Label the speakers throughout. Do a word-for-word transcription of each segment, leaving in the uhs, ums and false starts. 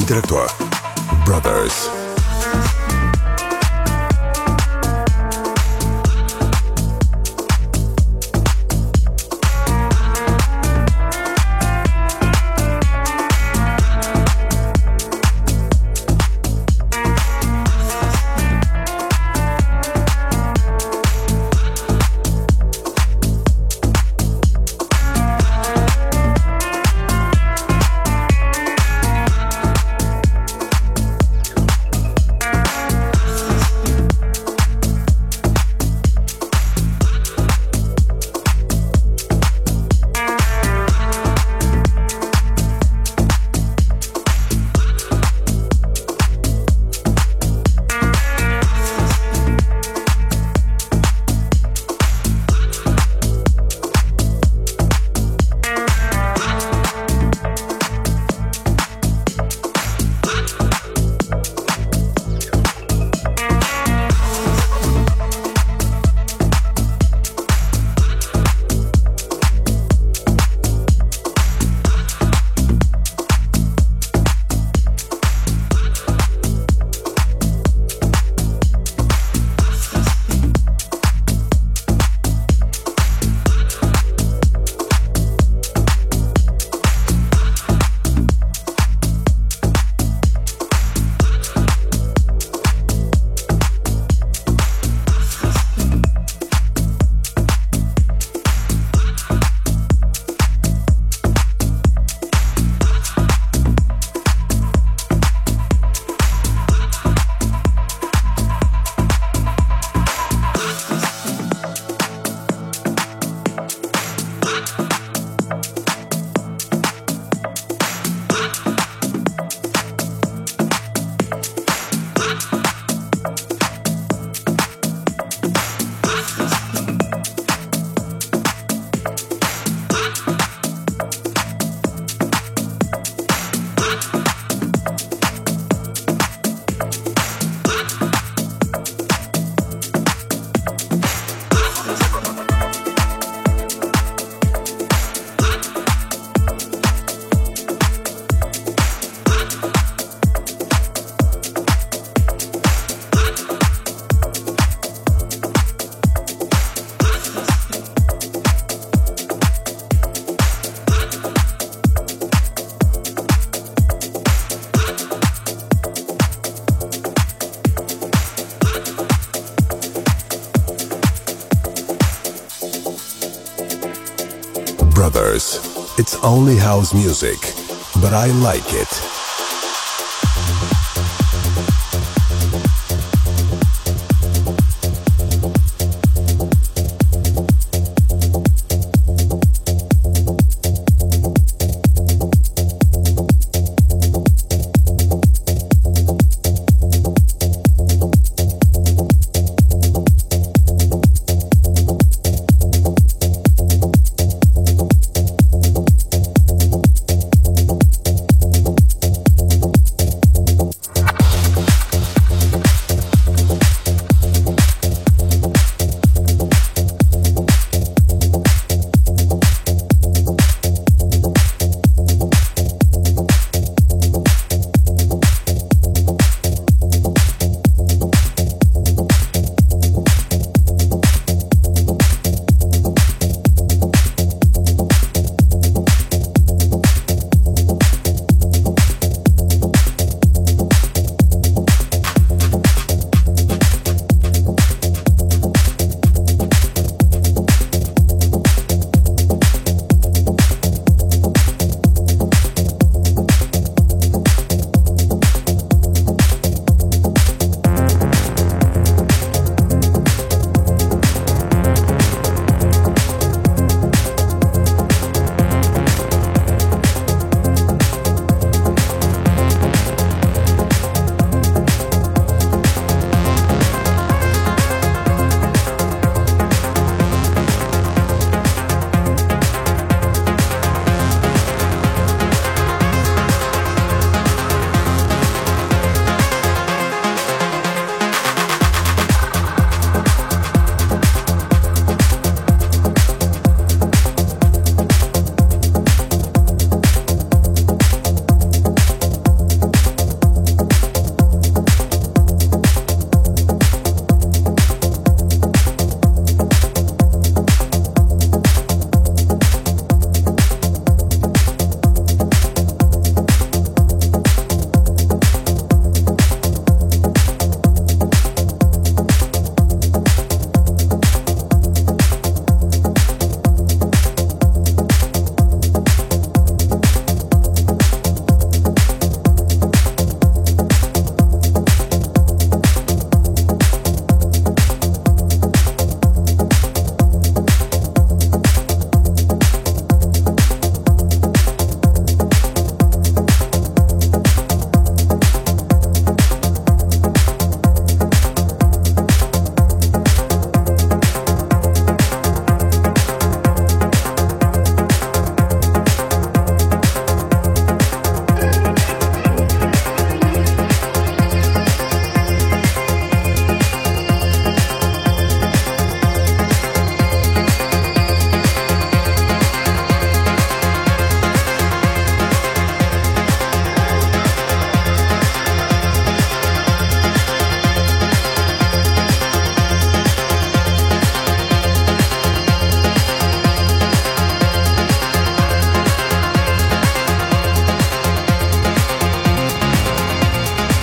Speaker 1: interactuar. Brothers. Brothers. It's only house music, but I like it.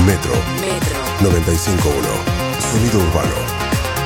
Speaker 1: Metro.
Speaker 2: Metro.
Speaker 1: noventa y cinco punto uno. Sonido urbano.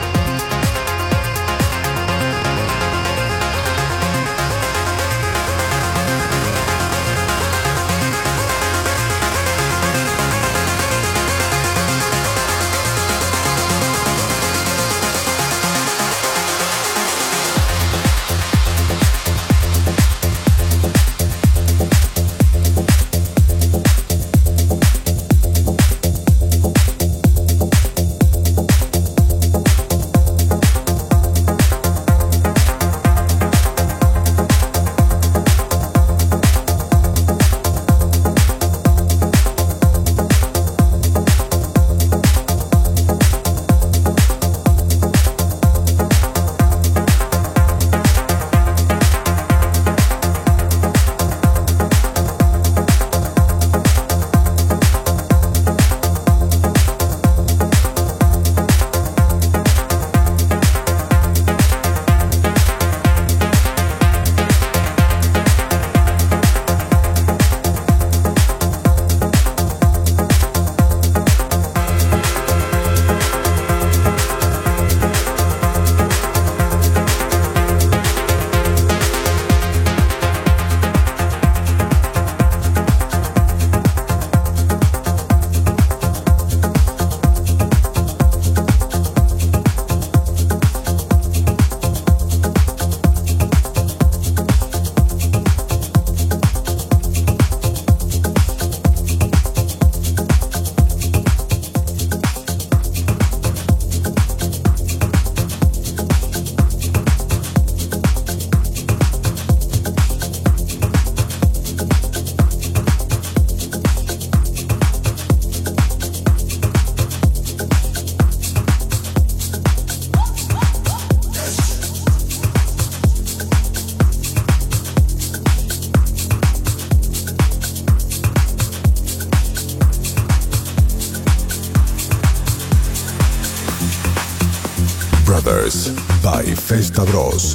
Speaker 1: Brothers by Festa Bros.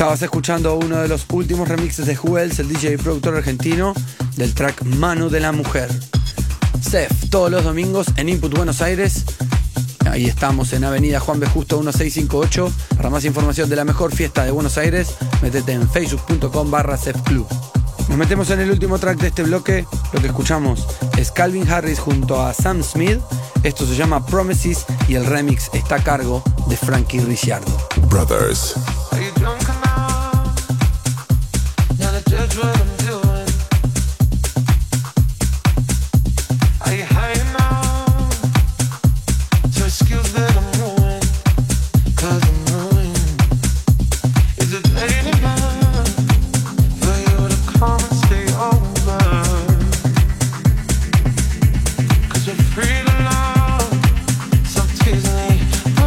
Speaker 2: Estabas escuchando uno de los últimos remixes de Juels, el D J y productor argentino, del track Mano de la Mujer. Sef, todos los domingos en Input Buenos Aires. Ahí estamos en Avenida Juan B. Justo mil seiscientos cincuenta y ocho. Para más información de la mejor fiesta de Buenos Aires, métete en facebook.com barra Sef Club. Nos metemos en el último track de este bloque. Lo que escuchamos es Calvin Harris junto a Sam Smith. Esto se llama Promises y el remix está a cargo de Frankie Ricciardo.
Speaker 1: Brothers.
Speaker 3: Are you drunk enough now to judge what I'm doing? Are you high enough to excuse that I'm ruined? 'Cause I'm ruined. Is it late enough for you to come and stay over? 'Cause you're free to love, so tease me.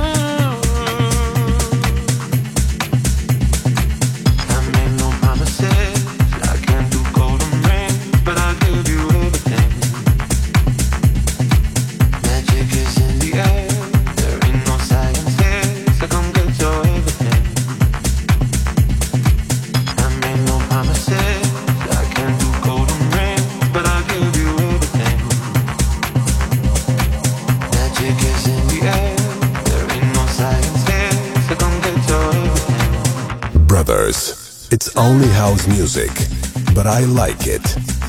Speaker 1: Brothers, it's only house music, but I like it.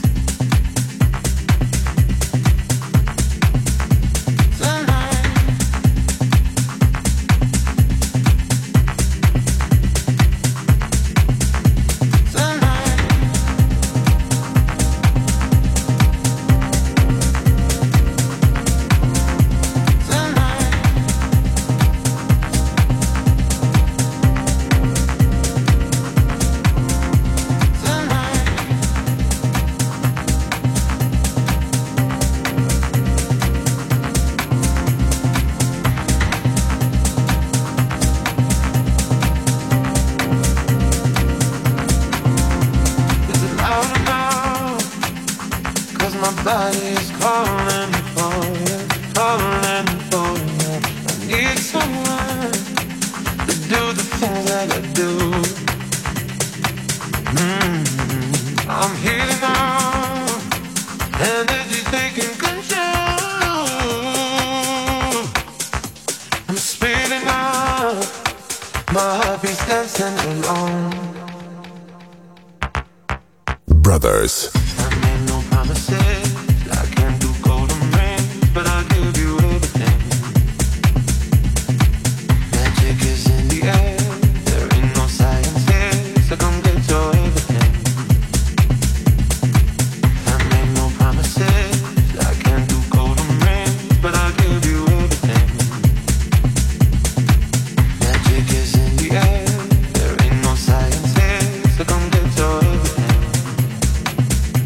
Speaker 1: Brothers.
Speaker 3: I made no promises. I can't do golden rings, but I'll give you everything. Magic is in the air. There ain't no science here, so come get your everything. I made no promises. I can't do golden rings, but I'll give you everything. Magic is in the air. There ain't no science here, so come get your everything.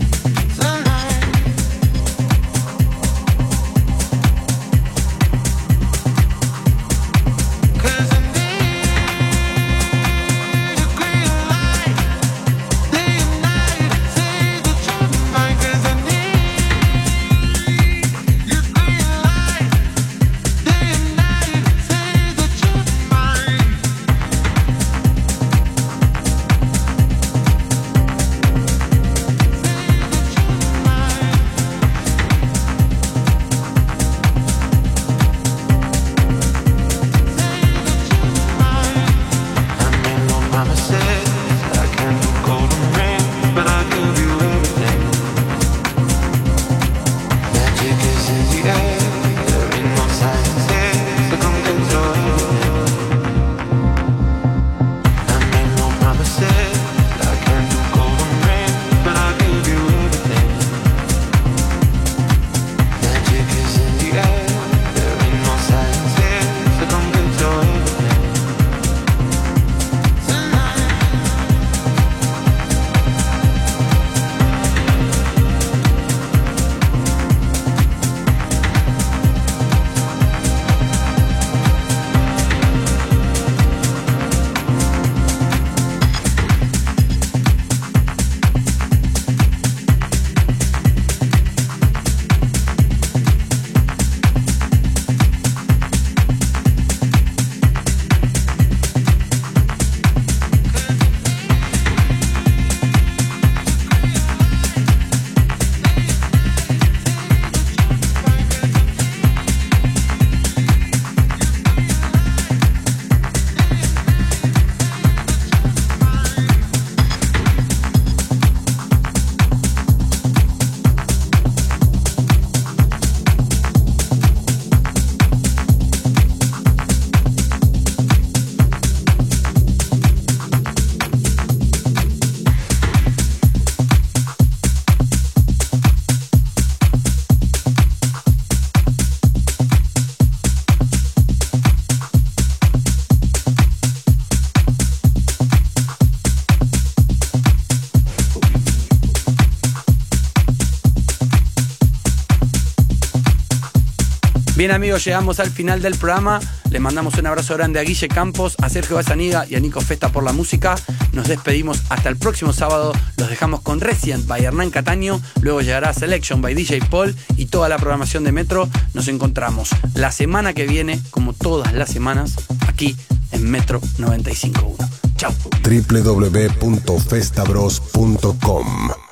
Speaker 2: Bien amigos, llegamos al final del programa. Les mandamos un abrazo grande a Guille Campos, a Sergio Basaniga y a Nico Festa por la música. Nos despedimos hasta el próximo sábado. Los dejamos con Resident by Hernán Cataño. Luego llegará Selection by D J Paul y toda la programación de Metro. Nos encontramos la semana que viene, como todas las semanas, aquí en Metro noventa y cinco punto uno. Chau.
Speaker 1: doble u doble u doble u punto festabros punto com